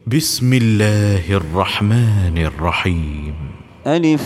بسم الله الرحمن الرحيم. ألف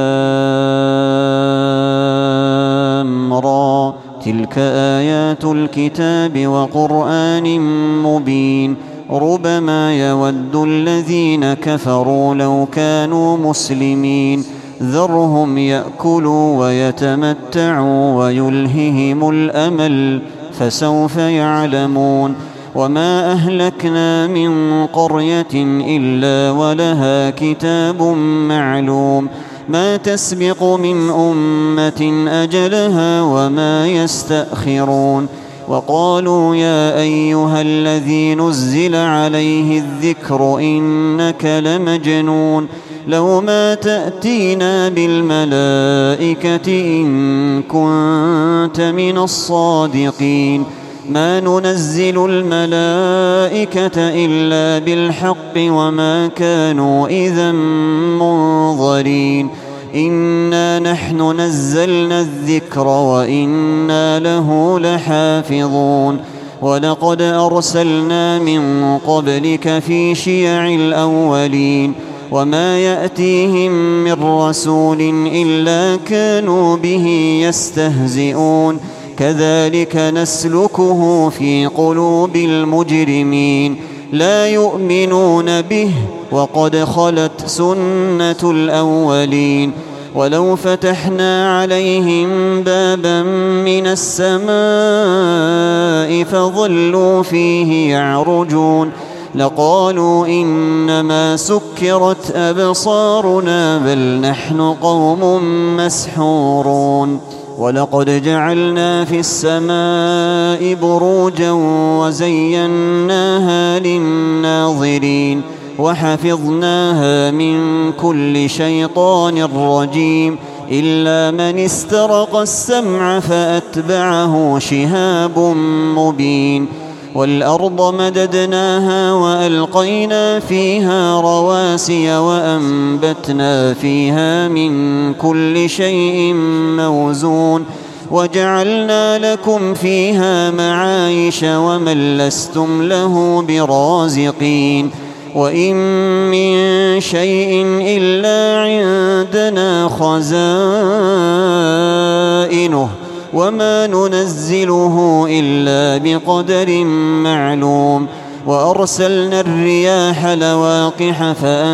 لام را، تلك آيات الكتاب وقرآن مبين. ربما يود الذين كفروا لو كانوا مسلمين. ذرهم يأكلوا ويتمتعوا ويلههم الأمل، فسوف يعلمون. وما أهلكنا من قرية إلا ولها كتاب معلوم، ما تسبق من أمة أجلها وما يستأخرون. وقالوا يا أيها الذي نزل عليه الذكر إنك لمجنون، لو ما تأتينا بالملائكة إن كنت من الصادقين. ما ننزل الملائكة إلا بالحق وما كانوا إذا منظرين. إنا نحن نزلنا الذكر وإنا له لحافظون. ولقد أرسلنا من قبلك في شيع الأولين، وما يأتيهم من رسول إلا كانوا به يستهزئون. كذلك نسلكه في قلوب المجرمين، لا يؤمنون به وقد خلت سنة الأولين. ولو فتحنا عليهم بابا من السماء فظلوا فيه يعرجون لقالوا إنما سكرت أبصارنا بل نحن قوم مسحورون. ولقد جعلنا في السماء بروجا وزيناها للناظرين وحفظناها من كل شيطان رجيم إلا من استرق السمع فأتبعه شهاب مبين. والأرض مددناها وألقينا فيها رواسي وأنبتنا فيها من كل شيء موزون وجعلنا لكم فيها معايش ومن لستم له برازقين. وإن من شيء إلا عندنا خزائنه وما ننزله إلا بقدر معلوم. وأرسلنا الرياح لواقح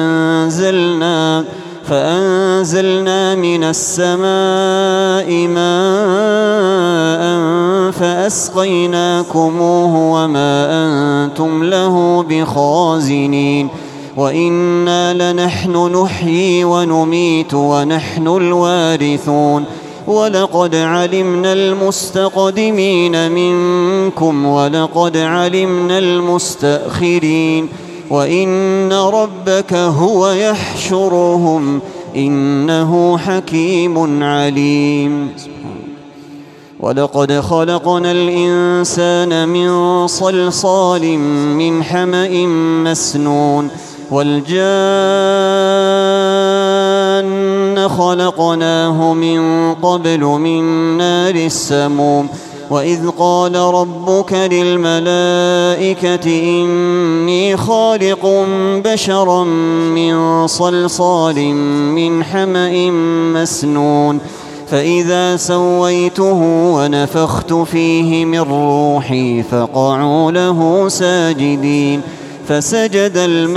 فأنزلنا من السماء ماء فأسقيناكموه وما أنتم له بخازنين. وإنا لنحن نحيي ونميت ونحن الوارثون. ولقد علمنا المستقدمين منكم ولقد علمنا المستأخرين. وإن ربك هو يحشرهم إنه حكيم عليم. ولقد خلقنا الإنسان من صلصال من حمأ مسنون. والجان خلقناه من قبل من نار السموم. وإذ قال ربك للملائكة إني خالق بشرا من صلصال من حمأ مسنون فإذا سويته ونفخت فيه من روحي فقعوا له ساجدين. فسجد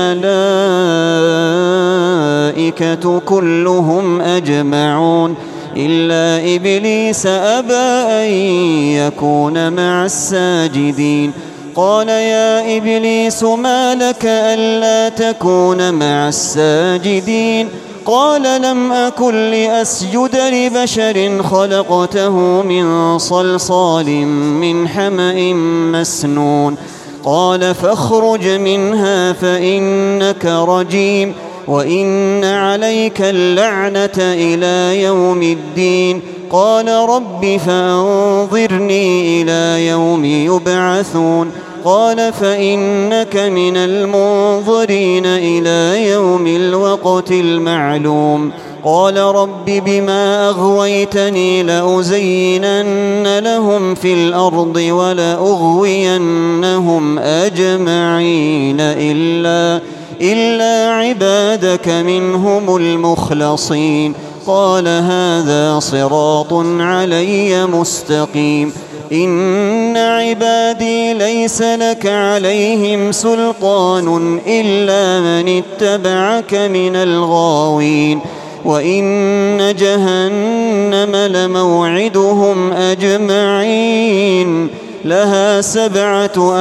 الملائكة كلهم أجمعون إلا إبليس أبى أن يكون مع الساجدين. قال يا إبليس ما لك ألا تكون مع الساجدين؟ قال لم أكن لأسجد لبشر خلقته من صلصال من حمأ مسنون. قال فاخرج منها فإنك رجيم وإن عليك اللعنة إلى يوم الدين. قال رب فأنظرني إلى يوم يبعثون. قال فإنك من المنظرين إلى يوم الوقت المعلوم. قال رب بما أغويتني لأزينن لهم في الأرض ولأغوينهم أجمعين إلا عبادك منهم المخلصين قال هذا صراط علي مستقيم إن عبادي ليس لك عليهم سلطان إلا من اتبعك من الغاوين وإن جهنم لموعدهم أجمعين لها 7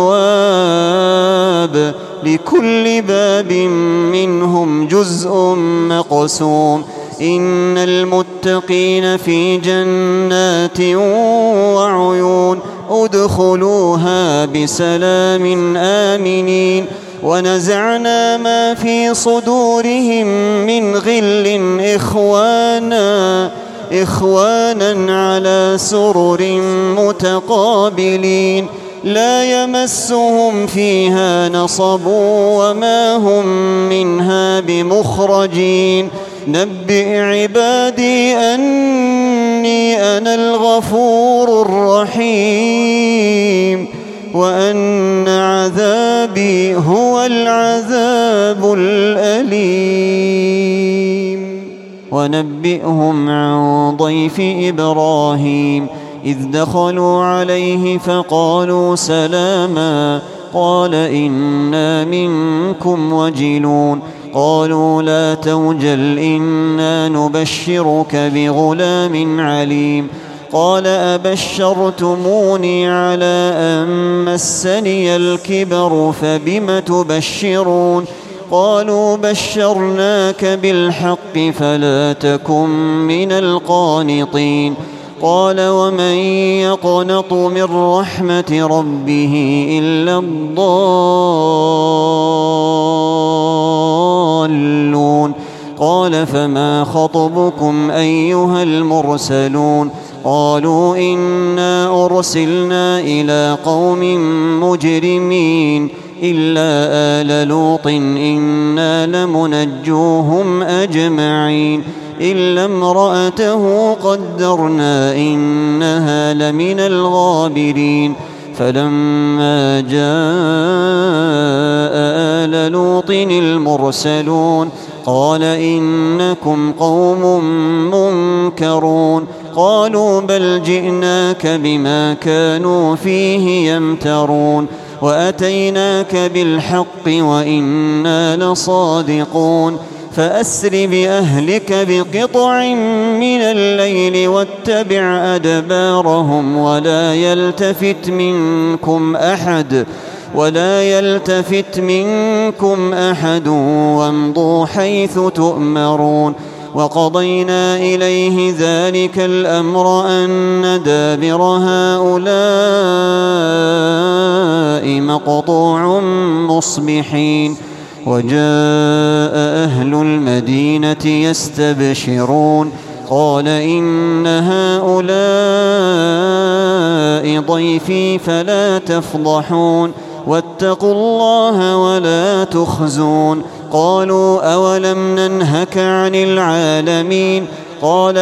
أبواب لكل باب منهم جزء مقسوم إن المتقين في جنات وعيون ادخلوها بسلام آمنين ونزعنا ما في صدورهم من غل إخوانا على سرر متقابلين لا يمسهم فيها نصب وما هم منها بمخرجين نبئ عبادي أني أنا الغفور الرحيم وأن عذابي هو العذاب الأليم ونبئهم عن ضيف إبراهيم إذ دخلوا عليه فقالوا سلاما قال إنا منكم وجلون قالوا لا توجل إنا نبشرك بغلام عليم قال أبشرتموني على أن مسني الكبر فبم تبشرون قالوا بشرناك بالحق فلا تكن من القانطين قال ومن يقنط من رحمة ربه إلا الضالون قال فما خطبكم أيها المرسلون قالوا إنا أرسلنا إلى قوم مجرمين إلا آل لوط إنا لمنجوهم أجمعين إلا امرأته قدرنا إنها لمن الغابرين فلما جاء آل لوط المرسلون قال إنكم قوم منكرون قالوا بل جئناك بما كانوا فيه يمترون وأتيناك بالحق وإنا لصادقون فأسر بأهلك بقطع من الليل واتبع أدبارهم ولا يلتفت منكم أحد وامضوا حيث تؤمرون وقضينا إليه ذلك الأمر أن دابر هؤلاء مقطوع مصبحين وجاء أهل المدينة يستبشرون قال إن هؤلاء ضيفي فلا تفضحون واتقوا الله ولا تخزون قالوا أولم ننهك عن العالمين قال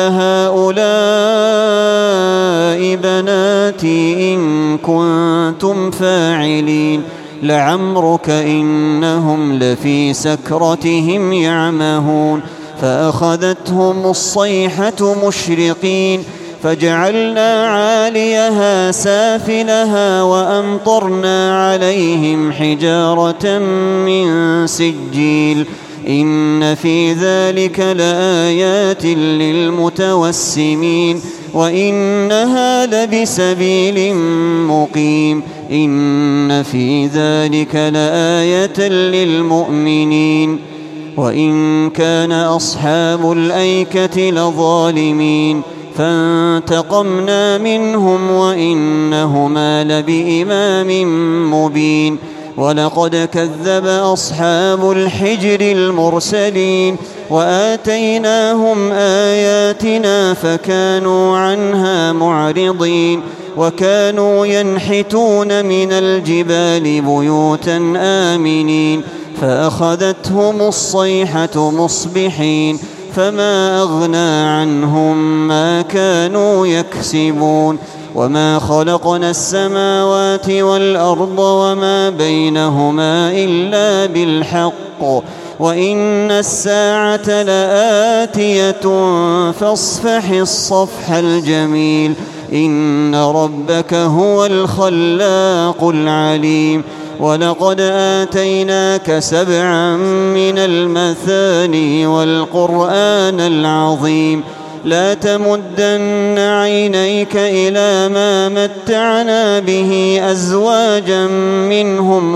هؤلاء بناتي إن كنتم فاعلين لعمرك إنهم لفي سكرتهم يعمهون فأخذتهم الصيحة مشرقين فجعلنا عاليها سافلها وأمطرنا عليهم حجارة من سجيل إن في ذلك لآيات للمتوسمين وإنها لبسبيل مقيم إن في ذلك لآية للمؤمنين وإن كان أصحاب الأيكة لظالمين فانتقمنا منهم وإنهما لبإمام مبين ولقد كذب أصحاب الحجر المرسلين وآتيناهم آياتنا فكانوا عنها معرضين وكانوا ينحتون من الجبال بيوتا آمنين فأخذتهم الصيحة مصبحين فما أغنى عنهم ما كانوا يكسبون وما خلقنا السماوات والأرض وما بينهما إلا بالحق وإن الساعة لآتية فاصفح الصفح الجميل إن ربك هو الخلاق العليم ولقد آتيناك 7 من المثاني والقرآن العظيم لا تمدن عينيك إلى ما متعنا به أزواجا منهم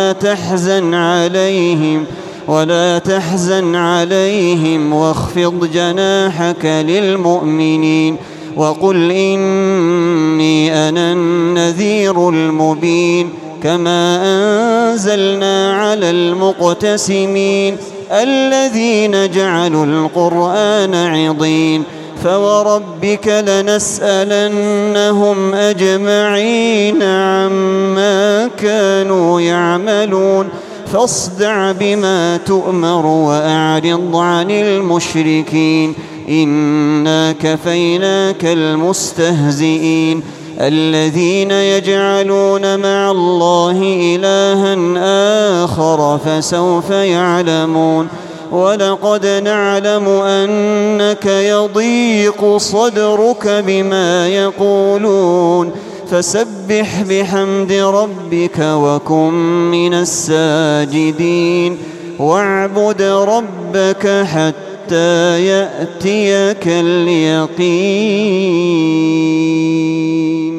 ولا تحزن عليهم واخفض جناحك للمؤمنين وقل إني أنا النذير المبين كما أنزلنا على المقتسمين الذين جعلوا القرآن عضين فوربك لنسألنهم أجمعين عما كانوا يعملون فاصدع بما تؤمر وأعرض عن المشركين إنا كفيناك المستهزئين الذين يجعلون مع الله إلها آخر فسوف يعلمون ولقد نعلم أنك يضيق صدرك بما يقولون فسبح بحمد ربك وكن من الساجدين واعبد ربك حتى يأتيك اليقين.